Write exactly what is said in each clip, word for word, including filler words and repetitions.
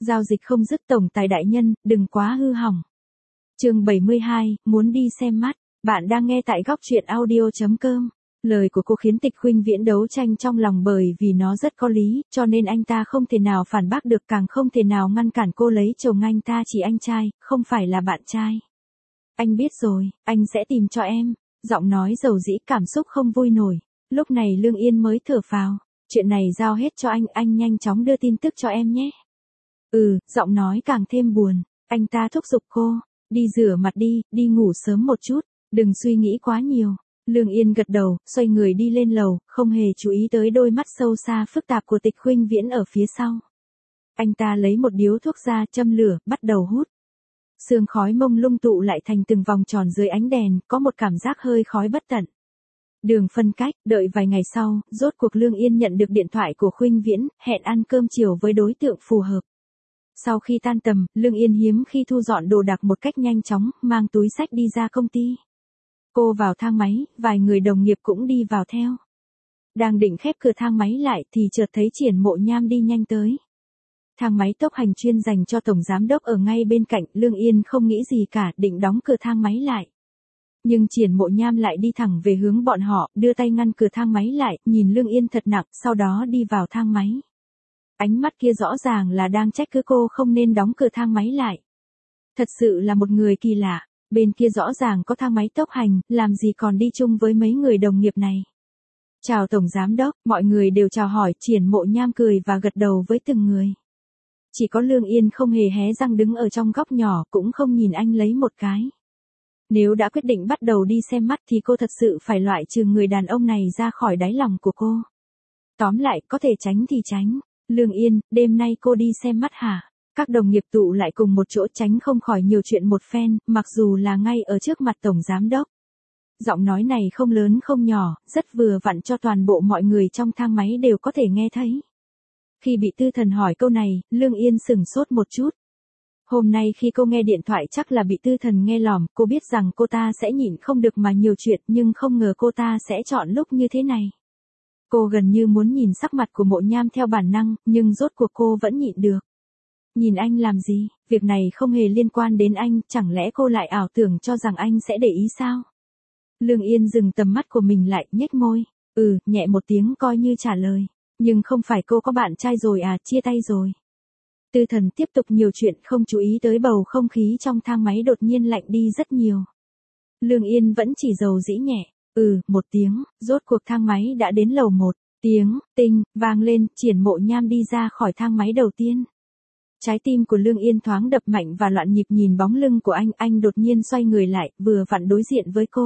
Giao dịch không dứt tổng tài đại nhân, đừng quá hư hỏng. Chương bảy mươi hai, muốn đi xem mắt. Bạn đang nghe tại góc truyện audio chấm com. Lời của cô khiến Tịch Khuynh Viễn đấu tranh trong lòng bởi vì nó rất có lý, cho nên anh ta không thể nào phản bác được, càng không thể nào ngăn cản cô lấy chồng. Anh ta chỉ anh trai, không phải là bạn trai. Anh biết rồi, anh sẽ tìm cho em. Giọng nói dầu dĩ, cảm xúc không vui nổi. Lúc này Lương Yên mới thở phào. Chuyện này giao hết cho anh, anh nhanh chóng đưa tin tức cho em nhé. Ừ, giọng nói càng thêm buồn. Anh ta thúc giục cô. Đi rửa mặt đi, đi ngủ sớm một chút. Đừng suy nghĩ quá nhiều. Lương Yên gật đầu, xoay người đi lên lầu, không hề chú ý tới đôi mắt sâu xa phức tạp của Tịch Khuynh Viễn ở phía sau. Anh ta lấy một điếu thuốc ra, châm lửa, bắt đầu hút. Sương khói mông lung tụ lại thành từng vòng tròn dưới ánh đèn, có một cảm giác hơi khói bất tận. Đường phân cách, đợi vài ngày sau, rốt cuộc Lương Yên nhận được điện thoại của Khuynh Viễn, hẹn ăn cơm chiều với đối tượng phù hợp. Sau khi tan tầm, Lương Yên hiếm khi thu dọn đồ đạc một cách nhanh chóng, mang túi xách đi ra công ty. Cô vào thang máy, vài người đồng nghiệp cũng đi vào theo. Đang định khép cửa thang máy lại thì chợt thấy Triển Mộ Nham đi nhanh tới. Thang máy tốc hành chuyên dành cho tổng giám đốc ở ngay bên cạnh, Lương Yên không nghĩ gì cả, định đóng cửa thang máy lại. Nhưng Triển Mộ Nham lại đi thẳng về hướng bọn họ, đưa tay ngăn cửa thang máy lại, nhìn Lương Yên thật nặng, sau đó đi vào thang máy. Ánh mắt kia rõ ràng là đang trách cứ cô không nên đóng cửa thang máy lại. Thật sự là một người kỳ lạ, bên kia rõ ràng có thang máy tốc hành, làm gì còn đi chung với mấy người đồng nghiệp này. Chào tổng giám đốc, mọi người đều chào hỏi, Triển Mộ Nham cười và gật đầu với từng người. Chỉ có Lương Yên không hề hé răng đứng ở trong góc nhỏ, cũng không nhìn anh lấy một cái. Nếu đã quyết định bắt đầu đi xem mắt thì cô thật sự phải loại trừ người đàn ông này ra khỏi đáy lòng của cô. Tóm lại, có thể tránh thì tránh. Lương Yên, đêm nay cô đi xem mắt hả? Các đồng nghiệp tụ lại cùng một chỗ, tránh không khỏi nhiều chuyện một phen, mặc dù là ngay ở trước mặt tổng giám đốc. Giọng nói này không lớn không nhỏ, rất vừa vặn cho toàn bộ mọi người trong thang máy đều có thể nghe thấy. Khi bị Tư Thần hỏi câu này, Lương Yên sửng sốt một chút. Hôm nay khi cô nghe điện thoại chắc là bị Tư Thần nghe lỏm, cô biết rằng cô ta sẽ nhịn không được mà nhiều chuyện, nhưng không ngờ cô ta sẽ chọn lúc như thế này. Cô gần như muốn nhìn sắc mặt của Mộ Nham theo bản năng, nhưng rốt cuộc cô vẫn nhịn được. Nhìn anh làm gì, việc này không hề liên quan đến anh, chẳng lẽ cô lại ảo tưởng cho rằng anh sẽ để ý sao? Lương Yên dừng tầm mắt của mình lại, nhếch môi, ừ, nhẹ một tiếng coi như trả lời. Nhưng không phải cô có bạn trai rồi à, chia tay rồi. Tư Thần tiếp tục nhiều chuyện, không chú ý tới bầu không khí trong thang máy đột nhiên lạnh đi rất nhiều. Lương Yên vẫn chỉ dầu dĩ nhẹ, ừ, một tiếng, rốt cuộc thang máy đã đến lầu một, tiếng, tinh, vang lên, Triển Mộ Nham đi ra khỏi thang máy đầu tiên. Trái tim của Lương Yên thoáng đập mạnh và loạn nhịp nhìn bóng lưng của anh, anh đột nhiên xoay người lại, vừa vặn đối diện với cô.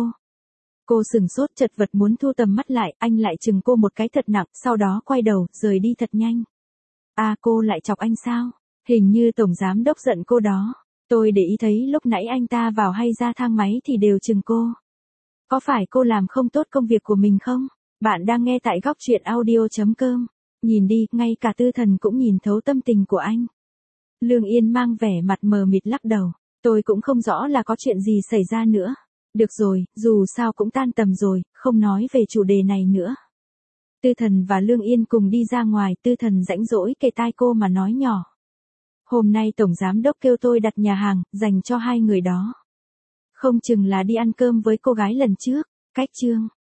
Cô sừng sốt chật vật muốn thu tầm mắt lại, anh lại chừng cô một cái thật nặng, sau đó quay đầu, rời đi thật nhanh. À, cô lại chọc anh sao? Hình như tổng giám đốc giận cô đó. Tôi để ý thấy lúc nãy anh ta vào hay ra thang máy thì đều chừng cô. Có phải cô làm không tốt công việc của mình không? Bạn đang nghe tại góc truyện audio chấm com. Nhìn đi, ngay cả Tư Thần cũng nhìn thấu tâm tình của anh. Lương Yên mang vẻ mặt mờ mịt lắc đầu. Tôi cũng không rõ là có chuyện gì xảy ra nữa. Được rồi, dù sao cũng tan tầm rồi, không nói về chủ đề này nữa. Tư Thần và Lương Yên cùng đi ra ngoài, Tư Thần rãnh rỗi kề tai cô mà nói nhỏ. Hôm nay tổng giám đốc kêu tôi đặt nhà hàng, dành cho hai người đó. Không chừng là đi ăn cơm với cô gái lần trước, cách chương.